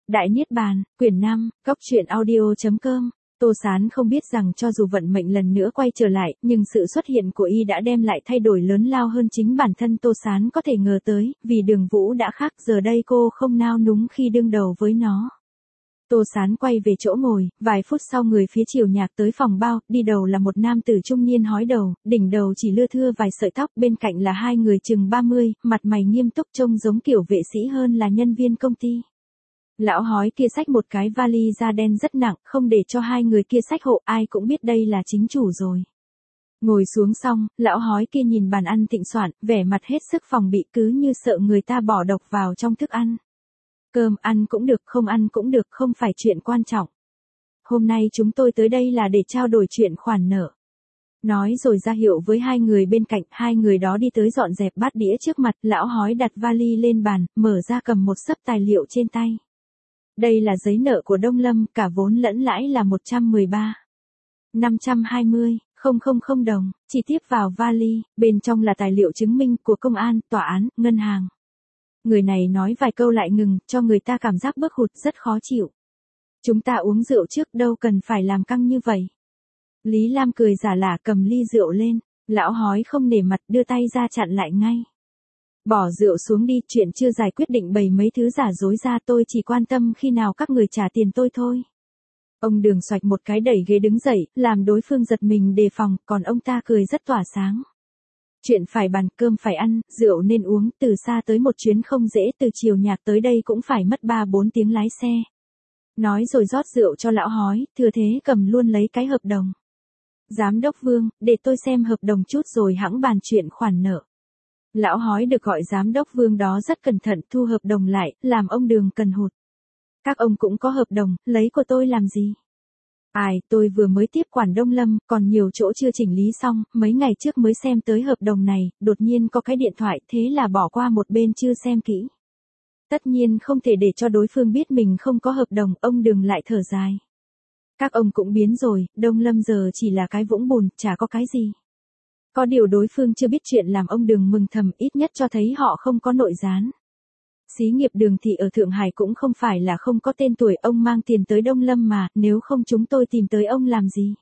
Đại Niết Bàn, quyển 5, Góc truyện audio.com. Tô Sán không biết rằng cho dù vận mệnh lần nữa quay trở lại, nhưng sự xuất hiện của y đã đem lại thay đổi lớn lao hơn chính bản thân Tô Sán có thể ngờ tới, vì Đường Vũ đã khác, giờ đây cô không nao núng khi đương đầu với nó. Tô Sán quay về chỗ ngồi, vài phút sau người phía Triều Nhạc tới phòng bao, đi đầu là một nam tử trung niên hói đầu, đỉnh đầu chỉ lưa thưa vài sợi tóc, bên cạnh là hai người chừng 30, mặt mày nghiêm túc trông giống kiểu vệ sĩ hơn là nhân viên công ty. Lão hói kia xách một cái vali da đen rất nặng, không để cho hai người kia xách hộ, ai cũng biết đây là chính chủ rồi. Ngồi xuống xong, lão hói kia nhìn bàn ăn thịnh soạn, vẻ mặt hết sức phòng bị, cứ như sợ người ta bỏ độc vào trong thức ăn. Cơm ăn cũng được, không ăn cũng được, không phải chuyện quan trọng. Hôm nay chúng tôi tới đây là để trao đổi chuyện khoản nợ. Nói rồi ra hiệu với hai người bên cạnh, hai người đó đi tới dọn dẹp bát đĩa trước mặt, lão hói đặt vali lên bàn, mở ra cầm một xấp tài liệu trên tay. Đây là giấy nợ của Đông Lâm, cả vốn lẫn lãi là 113.520.000 đồng, chi tiếp vào vali, bên trong là tài liệu chứng minh của công an, tòa án, ngân hàng. Người này nói vài câu lại ngừng, cho người ta cảm giác bức hụt rất khó chịu. Chúng ta uống rượu trước, đâu cần phải làm căng như vậy. Lý Lam cười giả lả cầm ly rượu lên, lão hói không nể mặt đưa tay ra chặn lại ngay. Bỏ rượu xuống đi, chuyện chưa giải quyết định bày mấy thứ giả dối ra, tôi chỉ quan tâm khi nào các người trả tiền tôi thôi. Ông Đường xoạch một cái đẩy ghế đứng dậy, làm đối phương giật mình đề phòng, còn ông ta cười rất tỏa sáng. Chuyện phải bàn, cơm phải ăn, rượu nên uống, từ xa tới một chuyến không dễ, từ Triều Nhạc tới đây cũng phải mất 3-4 tiếng lái xe. Nói rồi rót rượu cho lão hói, thừa thế cầm luôn lấy cái hợp đồng. Giám đốc Vương, để tôi xem hợp đồng chút rồi hẵng bàn chuyện khoản nợ. Lão hói được gọi giám đốc Vương đó rất cẩn thận thu hợp đồng lại, làm ông Đường cần hụt. Các ông cũng có hợp đồng, lấy của tôi làm gì? Ai, tôi vừa mới tiếp quản Đông Lâm, còn nhiều chỗ chưa chỉnh lý xong, mấy ngày trước mới xem tới hợp đồng này, đột nhiên có cái điện thoại, thế là bỏ qua một bên chưa xem kỹ. Tất nhiên không thể để cho đối phương biết mình không có hợp đồng, ông Đường lại thở dài. Các ông cũng biến rồi, Đông Lâm giờ chỉ là cái vũng bùn, chả có cái gì. Có điều đối phương chưa biết chuyện làm ông Đường mừng thầm, ít nhất cho thấy họ không có nội gián. Xí nghiệp Đường Thị ở Thượng Hải cũng không phải là không có tên tuổi, ông mang tiền tới Đông Lâm mà, nếu không chúng tôi tìm tới ông làm gì.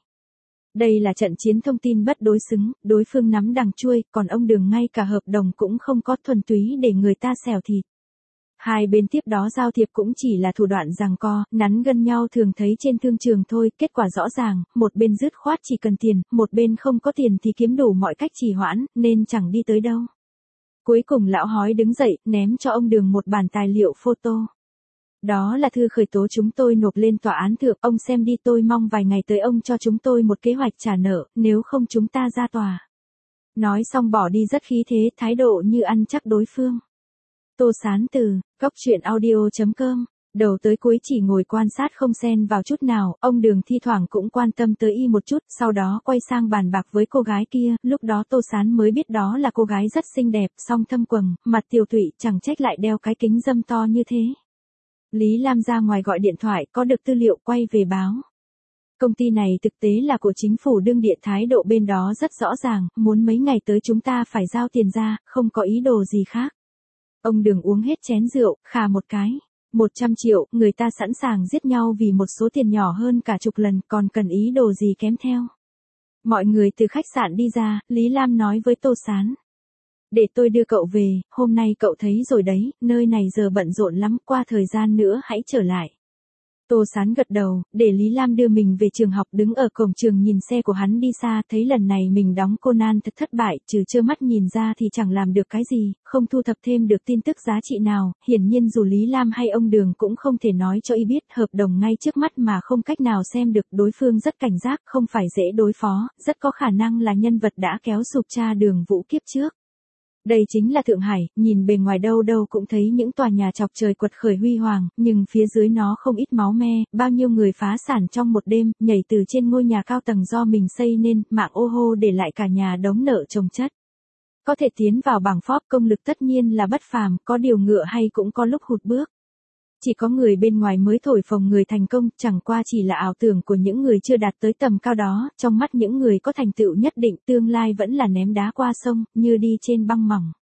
Đây là trận chiến thông tin bất đối xứng, đối phương nắm đằng chuôi, còn ông Đường ngay cả hợp đồng cũng không có, thuần túy để người ta xẻo thịt. Hai bên tiếp đó giao thiệp cũng chỉ là thủ đoạn giằng co, nắn gân nhau thường thấy trên thương trường thôi, kết quả rõ ràng, một bên dứt khoát chỉ cần tiền, một bên không có tiền thì kiếm đủ mọi cách trì hoãn, nên chẳng đi tới đâu. Cuối cùng lão hói đứng dậy, ném cho ông Đường một bản tài liệu photo. Đó là thư khởi tố chúng tôi nộp lên tòa án thượng, ông xem đi, tôi mong vài ngày tới ông cho chúng tôi một kế hoạch trả nợ, nếu không chúng ta ra tòa. Nói xong bỏ đi rất khí thế, thái độ như ăn chắc đối phương. Tô Sán từ, Góc truyện audio.com, đầu tới cuối chỉ ngồi quan sát không xen vào chút nào, ông Đường thi thoảng cũng quan tâm tới y một chút, sau đó quay sang bàn bạc với cô gái kia, lúc đó Tô Sán mới biết đó là cô gái rất xinh đẹp, song thâm quầng, mặt tiều tụy, chẳng trách lại đeo cái kính râm to như thế. Lý Lam ra ngoài gọi điện thoại, có được tư liệu quay về báo. Công ty này thực tế là của chính phủ đương địa, thái độ bên đó rất rõ ràng, muốn mấy ngày tới chúng ta phải giao tiền ra, không có ý đồ gì khác. Ông Đường uống hết chén rượu, khà một cái. 100 triệu, người ta sẵn sàng giết nhau vì một số tiền nhỏ hơn cả chục lần, còn cần ý đồ gì kém theo. Mọi người từ khách sạn đi ra, Lý Lam nói với Tô Sán. Để tôi đưa cậu về, hôm nay cậu thấy rồi đấy, nơi này giờ bận rộn lắm, qua thời gian nữa hãy trở lại. Tô Sán gật đầu, để Lý Lam đưa mình về trường học, đứng ở cổng trường nhìn xe của hắn đi xa, thấy lần này mình đóng Conan thật thất bại, trừ trơ mắt nhìn ra thì chẳng làm được cái gì, không thu thập thêm được tin tức giá trị nào, hiển nhiên dù Lý Lam hay ông Đường cũng không thể nói cho y biết, hợp đồng ngay trước mắt mà không cách nào xem được, đối phương rất cảnh giác, không phải dễ đối phó, rất có khả năng là nhân vật đã kéo sụp cha Đường Vũ kiếp trước. Đây chính là Thượng Hải, nhìn bề ngoài đâu đâu cũng thấy những tòa nhà chọc trời quật khởi huy hoàng, nhưng phía dưới nó không ít máu me, bao nhiêu người phá sản trong một đêm, nhảy từ trên ngôi nhà cao tầng do mình xây nên, mạng ô hô để lại cả nhà đống nợ chồng chất. Có thể tiến vào bảng Forbes công lực tất nhiên là bất phàm, có điều ngựa hay cũng có lúc hụt bước. Chỉ có người bên ngoài mới thổi phồng người thành công, chẳng qua chỉ là ảo tưởng của những người chưa đạt tới tầm cao đó, trong mắt những người có thành tựu nhất định tương lai vẫn là ném đá qua sông, như đi trên băng mỏng.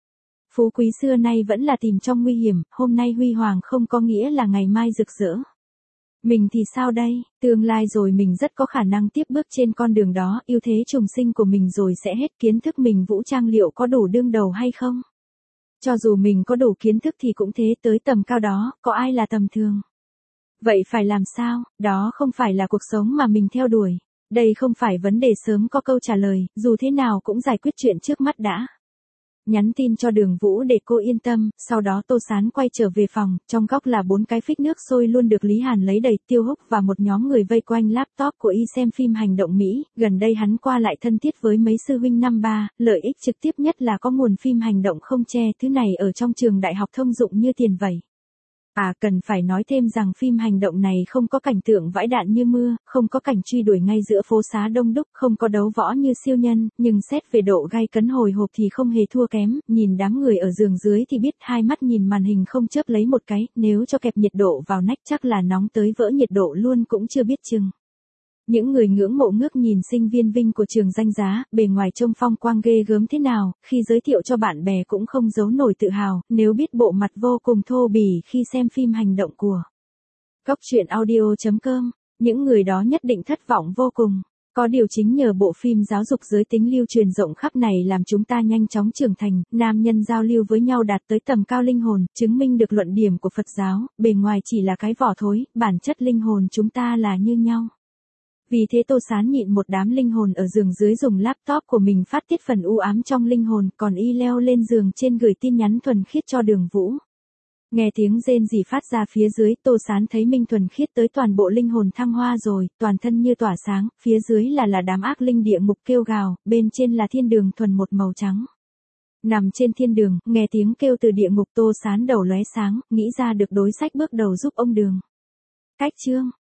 Phú quý xưa nay vẫn là tìm trong nguy hiểm, hôm nay huy hoàng không có nghĩa là ngày mai rực rỡ. Mình thì sao đây, tương lai rồi mình rất có khả năng tiếp bước trên con đường đó, ưu thế trùng sinh của mình rồi sẽ hết, kiến thức mình vũ trang liệu có đủ đương đầu hay không? Cho dù mình có đủ kiến thức thì cũng thế, tới tầm cao đó, có ai là tầm thường? Vậy phải làm sao? Đó không phải là cuộc sống mà mình theo đuổi. Đây không phải vấn đề sớm có câu trả lời, dù thế nào cũng giải quyết chuyện trước mắt đã. Nhắn tin cho Đường Vũ để cô yên tâm, sau đó Tô Sán quay trở về phòng, trong góc là 4 cái phích nước sôi luôn được Lý Hàn lấy đầy, Tiêu Húc và một nhóm người vây quanh laptop của y xem phim hành động Mỹ, gần đây hắn qua lại thân thiết với mấy sư huynh năm ba, lợi ích trực tiếp nhất là có nguồn phim hành động không che, thứ này ở trong trường đại học thông dụng như tiền vậy. Cần phải nói thêm rằng phim hành động này không có cảnh tượng vãi đạn như mưa, không có cảnh truy đuổi ngay giữa phố xá đông đúc, không có đấu võ như siêu nhân, nhưng xét về độ gay cấn hồi hộp thì không hề thua kém, nhìn đám người ở giường dưới thì biết hai mắt nhìn màn hình không chớp lấy một cái, nếu cho kẹp nhiệt độ vào nách chắc là nóng tới vỡ nhiệt độ luôn cũng chưa biết chừng. Những người ngưỡng mộ ngước nhìn sinh viên Vinh của trường danh giá, bề ngoài trông phong quang ghê gớm thế nào, khi giới thiệu cho bạn bè cũng không giấu nổi tự hào, nếu biết bộ mặt vô cùng thô bỉ khi xem phim hành động của Cốc truyện audio.com, những người đó nhất định thất vọng vô cùng. Có điều chính nhờ bộ phim giáo dục giới tính lưu truyền rộng khắp này làm chúng ta nhanh chóng trưởng thành, nam nhân giao lưu với nhau đạt tới tầm cao linh hồn, chứng minh được luận điểm của Phật giáo, bề ngoài chỉ là cái vỏ thối, bản chất linh hồn chúng ta là như nhau. Vì thế Tô Sán nhịn một đám linh hồn ở giường dưới dùng laptop của mình phát tiết phần u ám trong linh hồn, còn y leo lên giường trên gửi tin nhắn thuần khiết cho Đường Vũ. Nghe tiếng rên rỉ phát ra phía dưới, Tô Sán thấy Minh thuần khiết tới toàn bộ linh hồn thăng hoa rồi, toàn thân như tỏa sáng, phía dưới là đám ác linh địa ngục kêu gào, bên trên là thiên đường thuần một màu trắng. Nằm trên thiên đường, nghe tiếng kêu từ địa ngục, Tô Sán đầu lóe sáng, nghĩ ra được đối sách bước đầu giúp ông Đường. Cách chương